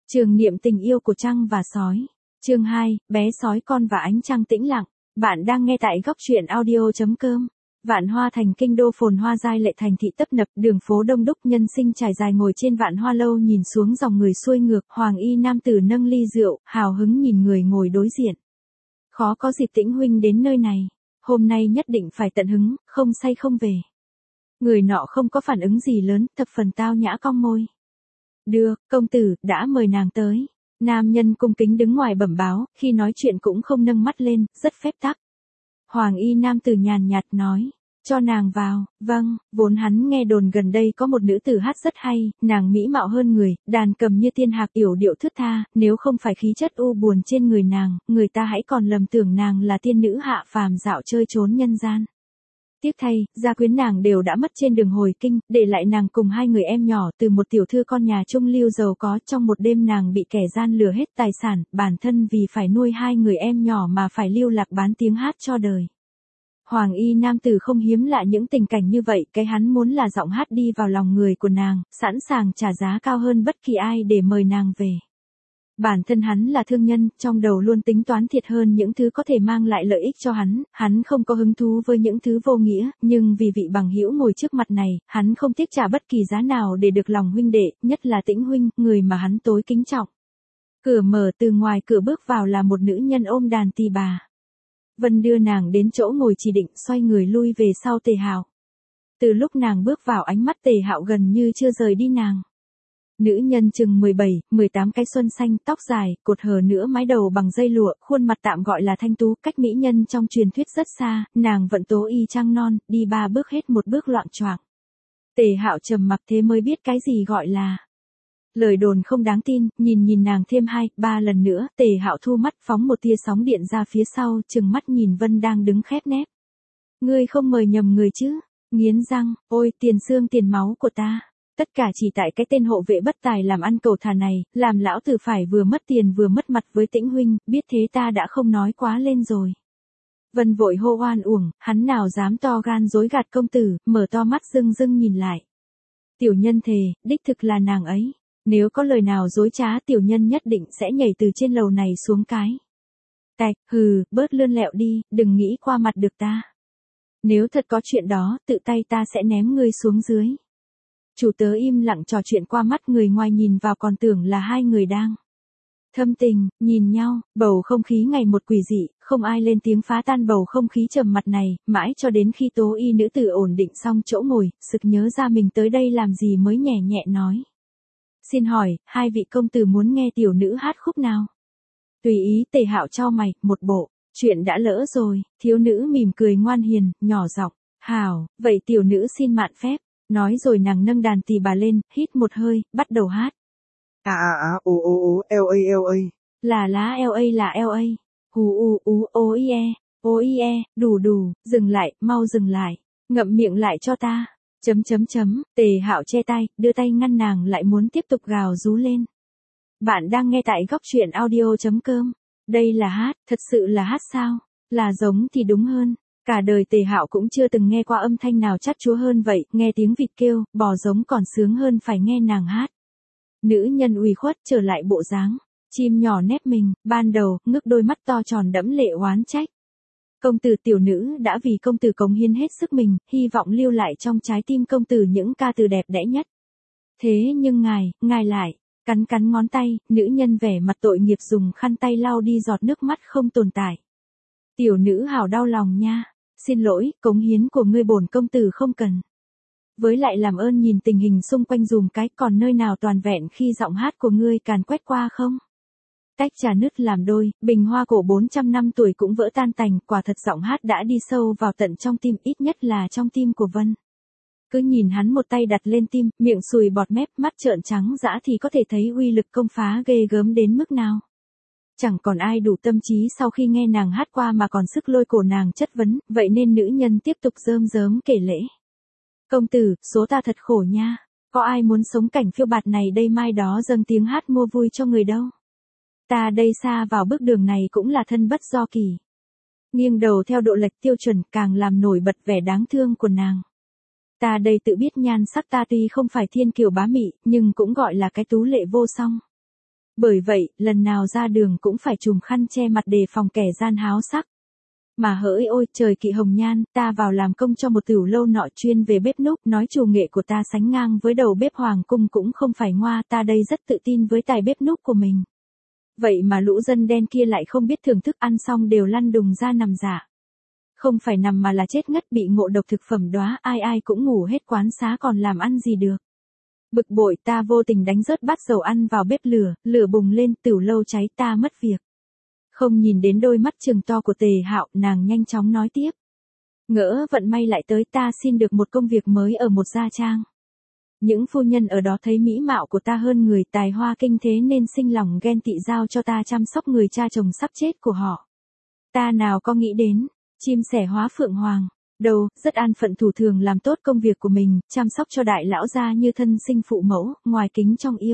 Trường niệm tình yêu của trăng và sói. Chương 2, bé sói con và ánh trăng tĩnh lặng. Bạn đang nghe tại góc truyện audio.com. Vạn Hoa thành kinh đô phồn hoa giai lệ, thành thị tấp nập, đường phố đông đúc, nhân sinh trải dài ngồi trên Vạn Hoa lâu nhìn xuống dòng người xuôi ngược, hoàng y nam tử nâng ly rượu, hào hứng nhìn người ngồi đối diện. Khó có dịp Tĩnh huynh đến nơi này, hôm nay nhất định phải tận hứng, không say không về. Người nọ không có phản ứng gì lớn, thập phần tao nhã cong môi. Được, công tử, đã mời nàng tới. Nam nhân cung kính đứng ngoài bẩm báo, khi nói chuyện cũng không nâng mắt lên, rất phép tắc. Hoàng y nam tử nhàn nhạt nói, cho nàng vào. Vâng, vốn hắn nghe đồn gần đây có một nữ tử hát rất hay, nàng mỹ mạo hơn người, đàn cầm như tiên hạc, yểu điệu thướt tha, nếu không phải khí chất u buồn trên người nàng, người ta hãy còn lầm tưởng nàng là tiên nữ hạ phàm dạo chơi trốn nhân gian. Tiếc thay, gia quyến nàng đều đã mất trên đường hồi kinh, để lại nàng cùng hai người em nhỏ từ một tiểu thư con nhà trung lưu giàu có. Trong một đêm nàng bị kẻ gian lừa hết tài sản, bản thân vì phải nuôi hai người em nhỏ mà phải lưu lạc bán tiếng hát cho đời. Hoàng y nam tử không hiếm lạ những tình cảnh như vậy, cái hắn muốn là giọng hát đi vào lòng người của nàng, sẵn sàng trả giá cao hơn bất kỳ ai để mời nàng về. Bản thân hắn là thương nhân, trong đầu luôn tính toán thiệt hơn những thứ có thể mang lại lợi ích cho hắn không có hứng thú với những thứ vô nghĩa, nhưng vì vị bằng hữu ngồi trước mặt này, hắn không tiếc trả bất kỳ giá nào để được lòng huynh đệ, nhất là Tĩnh huynh, người mà hắn tối kính trọng. Cửa mở, từ ngoài cửa bước vào là một nữ nhân ôm đàn tỳ bà. Vân đưa nàng đến chỗ ngồi chỉ định, xoay người lui về sau Tề Hạo. Từ lúc nàng bước vào, ánh mắt Tề Hạo gần như chưa rời đi nàng. Nữ nhân chừng 17, 18 cái xuân xanh, tóc dài, cột hờ nữa, mái đầu bằng dây lụa, khuôn mặt tạm gọi là thanh tú, cách mỹ nhân trong truyền thuyết rất xa, nàng vẫn tố y trăng non, đi ba bước hết một bước loạng choạng. Tề Hạo trầm mặc, thế mới biết cái gì gọi là lời đồn không đáng tin, nhìn nàng thêm 2, 3 lần nữa, Tề Hạo thu mắt, phóng một tia sóng điện ra phía sau, chừng mắt nhìn Vân đang đứng khép nép. Ngươi không mời nhầm người chứ? Nghiến răng, ôi tiền xương tiền máu của ta. Tất cả chỉ tại cái tên hộ vệ bất tài làm ăn cầu thả này, làm lão tử phải vừa mất tiền vừa mất mặt với Tĩnh huynh, biết thế ta đã không nói quá lên rồi. Vân vội hô oan uổng, hắn nào dám to gan dối gạt công tử, mở to mắt rưng rưng nhìn lại. Tiểu nhân thề, đích thực là nàng ấy. Nếu có lời nào dối trá, tiểu nhân nhất định sẽ nhảy từ trên lầu này xuống cái. Tạch, hừ, bớt lươn lẹo đi, đừng nghĩ qua mặt được ta. Nếu thật có chuyện đó, tự tay ta sẽ ném ngươi xuống dưới. Chủ tớ im lặng trò chuyện qua mắt, người ngoài nhìn vào còn tưởng là hai người đang thâm tình, nhìn nhau, bầu không khí ngày một quỷ dị, không ai lên tiếng phá tan bầu không khí trầm mặc này, mãi cho đến khi tố y nữ tử ổn định xong chỗ ngồi, sực nhớ ra mình tới đây làm gì mới nhẹ nhẹ nói. Xin hỏi, hai vị công tử muốn nghe tiểu nữ hát khúc nào? Tùy ý. Tề Hạo chau mày, một bộ, chuyện đã lỡ rồi. Thiếu nữ mỉm cười ngoan hiền, nhỏ giọng, hảo, vậy tiểu nữ xin mạn phép. Nói rồi nàng nâng đàn tỳ bà lên, hít một hơi, bắt đầu hát. LA. Là lá LA. Ô đủ, dừng lại, mau dừng lại. Ngậm miệng lại cho ta. Tề Hạo che tay, đưa tay ngăn nàng lại, muốn tiếp tục gào rú lên. Bạn đang nghe tại góc truyện audio.com. Đây là hát, thật sự là hát sao? Là giống thì đúng hơn. Cả đời Tề Hạo cũng chưa từng nghe qua âm thanh nào chát chúa hơn vậy, nghe tiếng vịt kêu, bò giống còn sướng hơn phải nghe nàng hát. Nữ nhân ủy khuất trở lại bộ dáng chim nhỏ nép mình, ban đầu, ngước đôi mắt to tròn đẫm lệ oán trách. Công tử, tiểu nữ đã vì công tử cống hiến hết sức mình, hy vọng lưu lại trong trái tim công tử những ca từ đẹp đẽ nhất. Thế nhưng ngài lại, cắn ngón tay, nữ nhân vẻ mặt tội nghiệp dùng khăn tay lau đi giọt nước mắt không tồn tại. Tiểu nữ hảo đau lòng nha, xin lỗi, cống hiến của ngươi bổn công tử không cần. Với lại làm ơn nhìn tình hình xung quanh dùm cái, còn nơi nào toàn vẹn khi giọng hát của ngươi càn quét qua không? Tách trà nứt làm đôi, bình hoa cổ 400 năm tuổi cũng vỡ tan tành, quả thật giọng hát đã đi sâu vào tận trong tim, ít nhất là trong tim của Vân. Cứ nhìn hắn một tay đặt lên tim, miệng sùi bọt mép, mắt trợn trắng dã thì có thể thấy uy lực công phá ghê gớm đến mức nào. Chẳng còn ai đủ tâm trí sau khi nghe nàng hát qua mà còn sức lôi cổ nàng chất vấn, vậy nên nữ nhân tiếp tục rơm rớm kể lễ. Công tử, số ta thật khổ nha, có ai muốn sống cảnh phiêu bạt này đây mai đó dâng tiếng hát mua vui cho người đâu. Ta đây xa vào bước đường này cũng là thân bất do kỳ. Nghiêng đầu theo độ lệch tiêu chuẩn càng làm nổi bật vẻ đáng thương của nàng. Ta đây tự biết nhan sắc ta tuy không phải thiên kiều bá mị, nhưng cũng gọi là cái tú lệ vô song. Bởi vậy, lần nào ra đường cũng phải trùm khăn che mặt đề phòng kẻ gian háo sắc. Mà hỡi ôi, trời kỵ hồng nhan, ta vào làm công cho một tiểu lâu nọ chuyên về bếp núc, nói chủ nghệ của ta sánh ngang với đầu bếp hoàng cung cũng không phải ngoa, ta đây rất tự tin với tài bếp núc của mình. Vậy mà lũ dân đen kia lại không biết thưởng thức, ăn xong đều lăn đùng ra nằm rả. Không phải nằm mà là chết ngất, bị ngộ độc thực phẩm đóa, ai ai cũng ngủ hết quán xá còn làm ăn gì được. Bực bội, ta vô tình đánh rớt bát dầu ăn vào bếp lửa, lửa bùng lên, tiểu lâu cháy, ta mất việc. Không nhìn đến đôi mắt trừng to của Tề Hạo, nàng nhanh chóng nói tiếp. Ngỡ vận may lại tới, ta xin được một công việc mới ở một gia trang. Những phu nhân ở đó thấy mỹ mạo của ta hơn người, tài hoa kinh thế nên sinh lòng ghen tị, giao cho ta chăm sóc người cha chồng sắp chết của họ. Ta nào có nghĩ đến, chim sẻ hóa phượng hoàng. Đâu, rất an phận thủ thường làm tốt công việc của mình, chăm sóc cho đại lão gia như thân sinh phụ mẫu, ngoài kính trong yêu.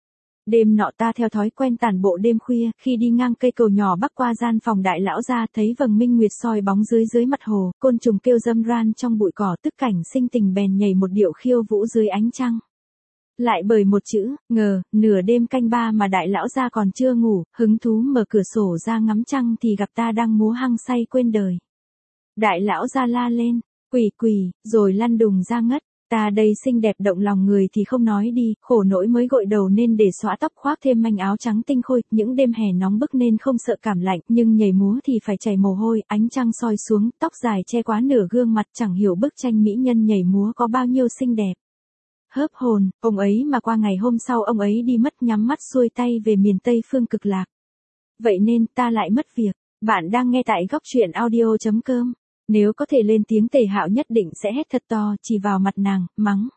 Đêm nọ ta theo thói quen tản bộ đêm khuya, khi đi ngang cây cầu nhỏ bắc qua gian phòng đại lão gia, thấy vầng minh nguyệt soi bóng dưới mặt hồ, côn trùng kêu râm ran trong bụi cỏ, tức cảnh sinh tình bèn nhảy một điệu khiêu vũ dưới ánh trăng. Lại bởi một chữ, ngờ, nửa đêm canh ba mà đại lão gia còn chưa ngủ, hứng thú mở cửa sổ ra ngắm trăng thì gặp ta đang múa hăng say quên đời. Đại lão gia la lên, quỷ quỷ, rồi lăn đùng ra ngất. Ta đây xinh đẹp động lòng người thì không nói đi, khổ nỗi mới gội đầu nên để xõa tóc, khoác thêm manh áo trắng tinh khôi, những đêm hè nóng bức nên không sợ cảm lạnh, nhưng nhảy múa thì phải chảy mồ hôi, ánh trăng soi xuống, tóc dài che quá nửa gương mặt, chẳng hiểu bức tranh mỹ nhân nhảy múa có bao nhiêu xinh đẹp. Hớp hồn, ông ấy mà qua ngày hôm sau ông ấy đi mất, nhắm mắt xuôi tay về miền Tây phương cực lạc. Vậy nên ta lại mất việc. Bạn đang nghe tại góc truyện audio.com. Nếu có thể lên tiếng, Tề Hạo nhất định sẽ hét thật to, chỉ vào mặt nàng, mắng.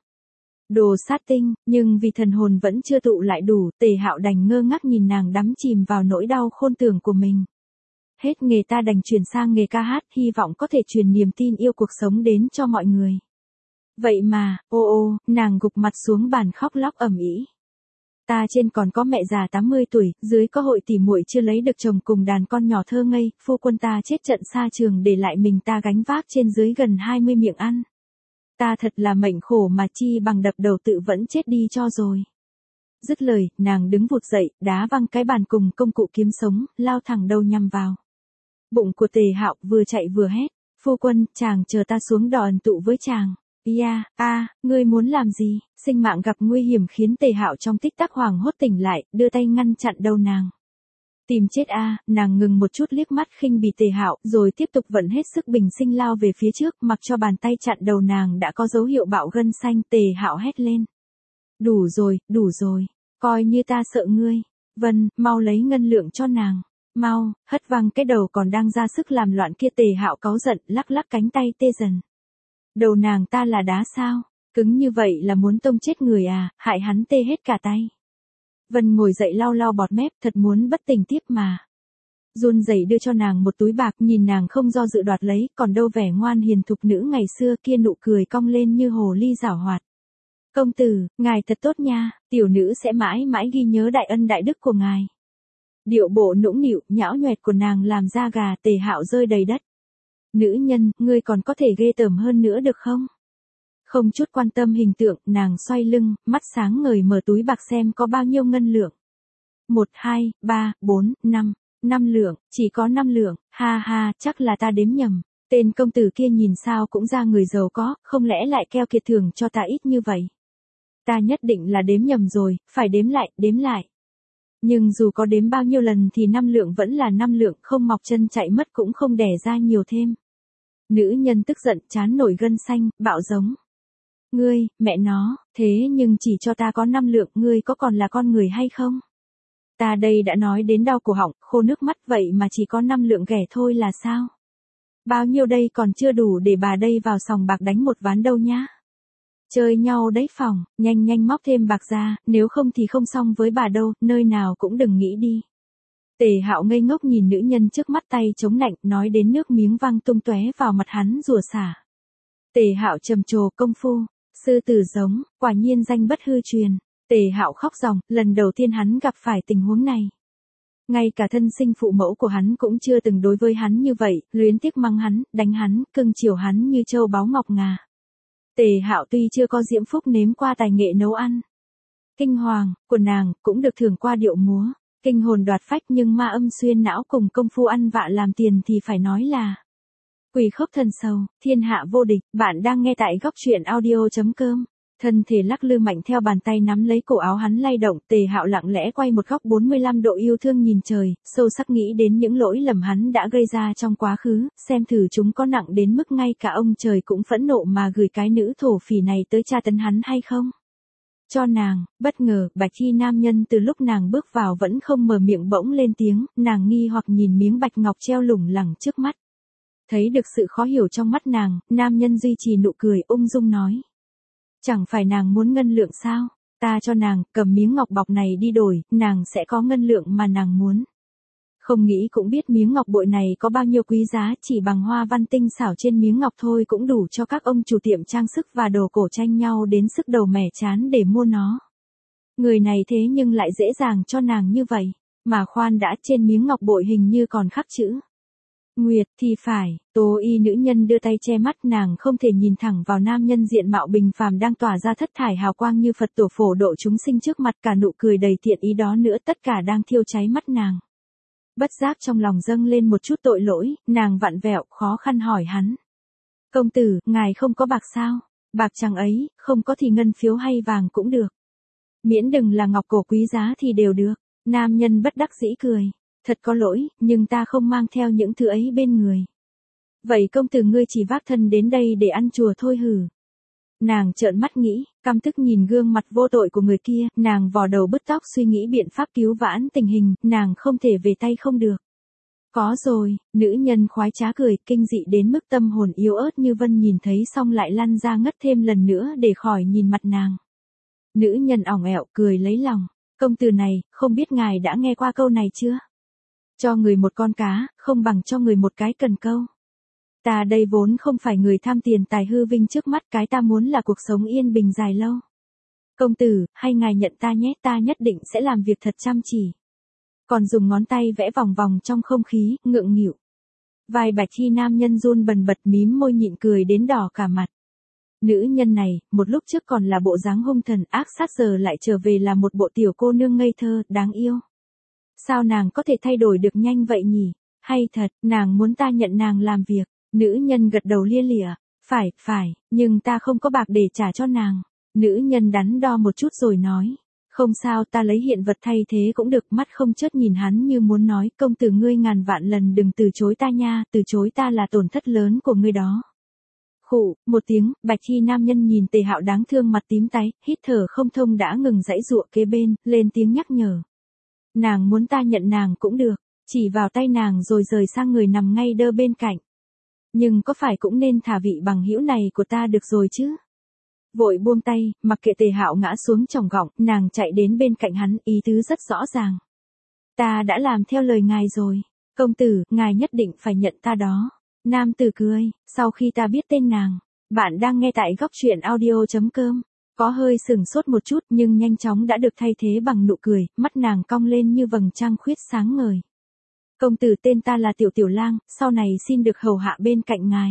Đồ sát tinh, nhưng vì thần hồn vẫn chưa tụ lại đủ, Tề Hạo đành ngơ ngác nhìn nàng đắm chìm vào nỗi đau khôn tường của mình. Hết nghề ta đành chuyển sang nghề ca hát, hy vọng có thể truyền niềm tin yêu cuộc sống đến cho mọi người. Vậy mà, ô, nàng gục mặt xuống bàn khóc lóc ầm ĩ. Ta trên còn có mẹ già 80 tuổi, dưới có hội tỉ muội chưa lấy được chồng cùng đàn con nhỏ thơ ngây, phu quân ta chết trận xa trường để lại mình ta gánh vác trên dưới gần 20 miệng ăn. Ta thật là mệnh khổ mà chi bằng đập đầu tự vẫn chết đi cho rồi. Dứt lời, nàng đứng vụt dậy, đá văng cái bàn cùng công cụ kiếm sống, lao thẳng đầu nhằm vào bụng của Tề Hạo, vừa chạy vừa hét, phu quân, chàng chờ ta xuống đò ẩn tụ với chàng. Ngươi muốn làm gì? Sinh mạng gặp nguy hiểm khiến Tề Hạo trong tích tắc hoảng hốt tỉnh lại, đưa tay ngăn chặn đầu nàng. Tìm chết nàng ngừng một chút liếc mắt khinh bỉ Tề Hạo, rồi tiếp tục vận hết sức bình sinh lao về phía trước, mặc cho bàn tay chặn đầu nàng đã có dấu hiệu bạo gân xanh. Tề Hạo hét lên. Đủ rồi, coi như ta sợ ngươi. Vân, mau lấy ngân lượng cho nàng. Mau, hất văng cái đầu còn đang ra sức làm loạn kia. Tề Hạo cáu giận, lắc lắc cánh tay tê dần. Đầu nàng ta là đá sao? Cứng như vậy là muốn tông chết người hại hắn tê hết cả tay. Vân ngồi dậy lau bọt mép, thật muốn bất tỉnh tiếp mà. Run rẩy đưa cho nàng một túi bạc, nhìn nàng không do dự đoạt lấy, còn đâu vẻ ngoan hiền thục nữ ngày xưa kia, nụ cười cong lên như hồ ly giảo hoạt. Công tử, ngài thật tốt nha, tiểu nữ sẽ mãi mãi ghi nhớ đại ân đại đức của ngài. Điệu bộ nũng nịu, nhão nhoẹt của nàng làm da gà Tề Hạo rơi đầy đất. Nữ nhân, ngươi còn có thể ghê tởm hơn nữa được không? Không chút quan tâm hình tượng, nàng xoay lưng, mắt sáng ngời mở túi bạc xem có bao nhiêu ngân lượng. 1, 2, 3, 4, 5, 5 lượng, chỉ có 5 lượng, ha, chắc là ta đếm nhầm. Tên công tử kia nhìn sao cũng ra người giàu có, không lẽ lại keo kiệt thưởng cho ta ít như vậy? Ta nhất định là đếm nhầm rồi, phải đếm lại. Nhưng dù có đếm bao nhiêu lần thì 5 lượng vẫn là 5 lượng, không mọc chân chạy mất cũng không đẻ ra nhiều thêm. Nữ nhân tức giận, trán nổi gân xanh, bạo giống. Ngươi, mẹ nó, thế nhưng chỉ cho ta có 5 lượng, ngươi có còn là con người hay không? Ta đây đã nói đến đau cổ họng, khô nước mắt, vậy mà chỉ có 5 lượng ghẻ thôi là sao? Bao nhiêu đây còn chưa đủ để bà đây vào sòng bạc đánh một ván đâu nhá. Chơi nhau đấy phòng, nhanh móc thêm bạc ra, nếu không thì không xong với bà đâu, nơi nào cũng đừng nghĩ đi. Tề Hạo ngây ngốc nhìn nữ nhân trước mắt, tay chống nạnh, nói đến nước miếng văng tung tóe vào mặt hắn rủa xả. Tề Hạo trầm trồ, công phu sư tử giống, quả nhiên danh bất hư truyền. Tề Hạo khóc ròng, lần đầu tiên hắn gặp phải tình huống này. Ngay cả thân sinh phụ mẫu của hắn cũng chưa từng đối với hắn như vậy, luyến tiếc mắng hắn, đánh hắn, cưng chiều hắn như châu báu ngọc ngà. Tề Hạo tuy chưa có diễm phúc nếm qua tài nghệ nấu ăn, Kinh hoàng của nàng cũng được thưởng qua điệu múa, kinh hồn đoạt phách, nhưng ma âm xuyên não cùng công phu ăn vạ làm tiền thì phải nói là quỷ khốc thần sầu, thiên hạ vô địch. Bạn đang nghe tại góc truyện audio.com. Thân thể lắc lư mạnh theo bàn tay nắm lấy cổ áo hắn lay động, Tề Hạo lặng lẽ quay một góc 45 độ yêu thương nhìn trời, sâu sắc nghĩ đến những lỗi lầm hắn đã gây ra trong quá khứ, xem thử chúng có nặng đến mức ngay cả ông trời cũng phẫn nộ mà gửi cái nữ thổ phỉ này tới tra tấn hắn hay không. Cho nàng, bất ngờ, bạch y nam nhân từ lúc nàng bước vào vẫn không mở miệng bỗng lên tiếng, nàng nghi hoặc nhìn miếng bạch ngọc treo lủng lẳng trước mắt. Thấy được sự khó hiểu trong mắt nàng, nam nhân duy trì nụ cười ung dung nói. Chẳng phải nàng muốn ngân lượng sao? Ta cho nàng, cầm miếng ngọc bọc này đi đổi, nàng sẽ có ngân lượng mà nàng muốn. Không nghĩ cũng biết miếng ngọc bội này có bao nhiêu quý giá, chỉ bằng hoa văn tinh xảo trên miếng ngọc thôi cũng đủ cho các ông chủ tiệm trang sức và đồ cổ tranh nhau đến sức đầu mẻ trán để mua nó. Người này thế nhưng lại dễ dàng cho nàng như vậy, mà khoan đã, trên miếng ngọc bội hình như còn khắc chữ Nguyệt thì phải. Tố y nữ nhân đưa tay che mắt, nàng không thể nhìn thẳng vào nam nhân diện mạo bình phàm đang tỏa ra thất thải hào quang như Phật tổ phổ độ chúng sinh trước mặt, cả nụ cười đầy thiện ý đó nữa tất cả đang thiêu cháy mắt nàng. Bất giác trong lòng dâng lên một chút tội lỗi, nàng vặn vẹo khó khăn hỏi hắn. Công tử, ngài không có bạc sao? Bạc chẳng ấy, không có thì ngân phiếu hay vàng cũng được. Miễn đừng là ngọc cổ quý giá thì đều được. Nam nhân bất đắc dĩ cười. Thật có lỗi, nhưng ta không mang theo những thứ ấy bên người. Vậy công tử ngươi chỉ vác thân đến đây để ăn chùa thôi hử? Nàng trợn mắt nghĩ, căm tức nhìn gương mặt vô tội của người kia, nàng vò đầu bứt tóc suy nghĩ biện pháp cứu vãn tình hình, nàng không thể về tay không được. Có rồi, nữ nhân khoái trá cười, kinh dị đến mức tâm hồn yếu ớt như vân nhìn thấy xong lại lăn ra ngất thêm lần nữa để khỏi nhìn mặt nàng. Nữ nhân ỏng ẹo cười lấy lòng, công tử này, không biết ngài đã nghe qua câu này chưa? Cho người một con cá, không bằng cho người một cái cần câu. Ta đây vốn không phải người tham tiền tài hư vinh trước mắt, cái ta muốn là cuộc sống yên bình dài lâu. Công tử, hay ngài nhận ta nhé, ta nhất định sẽ làm việc thật chăm chỉ. Còn dùng ngón tay vẽ vòng vòng trong không khí, ngượng nghịu. Vai bạch y nam nhân run bần bật mím môi nhịn cười đến đỏ cả mặt. Nữ nhân này, một lúc trước còn là bộ dáng hung thần ác sát giờ lại trở về là một bộ tiểu cô nương ngây thơ, đáng yêu. Sao nàng có thể thay đổi được nhanh vậy nhỉ? Hay thật, nàng muốn ta nhận nàng làm việc. Nữ nhân gật đầu lia lịa. Phải, nhưng ta không có bạc để trả cho nàng. Nữ nhân đắn đo một chút rồi nói. Không sao, ta lấy hiện vật thay thế cũng được. Mắt không chớp nhìn hắn như muốn nói, công tử ngươi ngàn vạn lần đừng từ chối ta nha, từ chối ta là tổn thất lớn của ngươi đó. Khụ, một tiếng, bạch y nam nhân nhìn Tề Hạo đáng thương mặt tím tái, hít thở không thông đã ngừng giãy giụa kế bên, lên tiếng nhắc nhở. Nàng muốn ta nhận nàng cũng được, chỉ vào tay nàng rồi rời sang người nằm ngay đơ bên cạnh. Nhưng có phải cũng nên thả vị bằng hữu này của ta được rồi chứ? Vội buông tay, mặc kệ Tề Hạo ngã xuống tròng gọng, nàng chạy đến bên cạnh hắn, ý tứ rất rõ ràng. Ta đã làm theo lời ngài rồi, công tử, ngài nhất định phải nhận ta đó. Nam tử cười, sau khi ta biết tên nàng. Bạn đang nghe tại góc truyện audio.com. Có hơi sừng sốt một chút nhưng nhanh chóng đã được thay thế bằng nụ cười, mắt nàng cong lên như vầng trăng khuyết sáng ngời. Công tử, tên ta là Tiểu Tiểu Lang, sau này xin được hầu hạ bên cạnh ngài.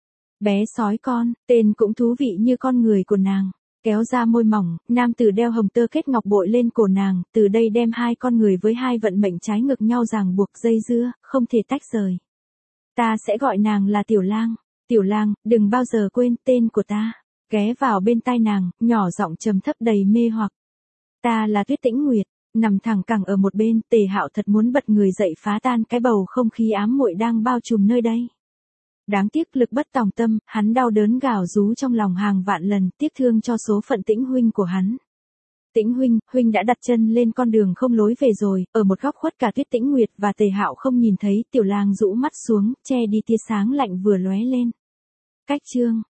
Bé sói con, tên cũng thú vị như con người của nàng. Kéo ra môi mỏng, nam tử đeo hồng tơ kết ngọc bội lên cổ nàng, từ đây đem hai con người với hai vận mệnh trái ngược nhau ràng buộc dây dưa, không thể tách rời. Ta sẽ gọi nàng là Tiểu Lang. Tiểu Lang, đừng bao giờ quên tên của ta. Ghé vào bên tai nàng, nhỏ giọng trầm thấp đầy mê hoặc. Ta là Tuyết Tĩnh Nguyệt. Nằm thẳng cẳng ở một bên, Tề Hạo thật muốn bật người dậy phá tan cái bầu không khí ám muội đang bao trùm nơi đây. Đáng tiếc lực bất tòng tâm, hắn đau đớn gào rú trong lòng hàng vạn lần, tiếc thương cho số phận Tĩnh huynh của hắn. Tĩnh huynh đã đặt chân lên con đường không lối về rồi, ở một góc khuất cả Tuyết Tĩnh Nguyệt và Tề Hạo không nhìn thấy, Tiểu Lang rũ mắt xuống, che đi tia sáng lạnh vừa lóe lên. Cách chương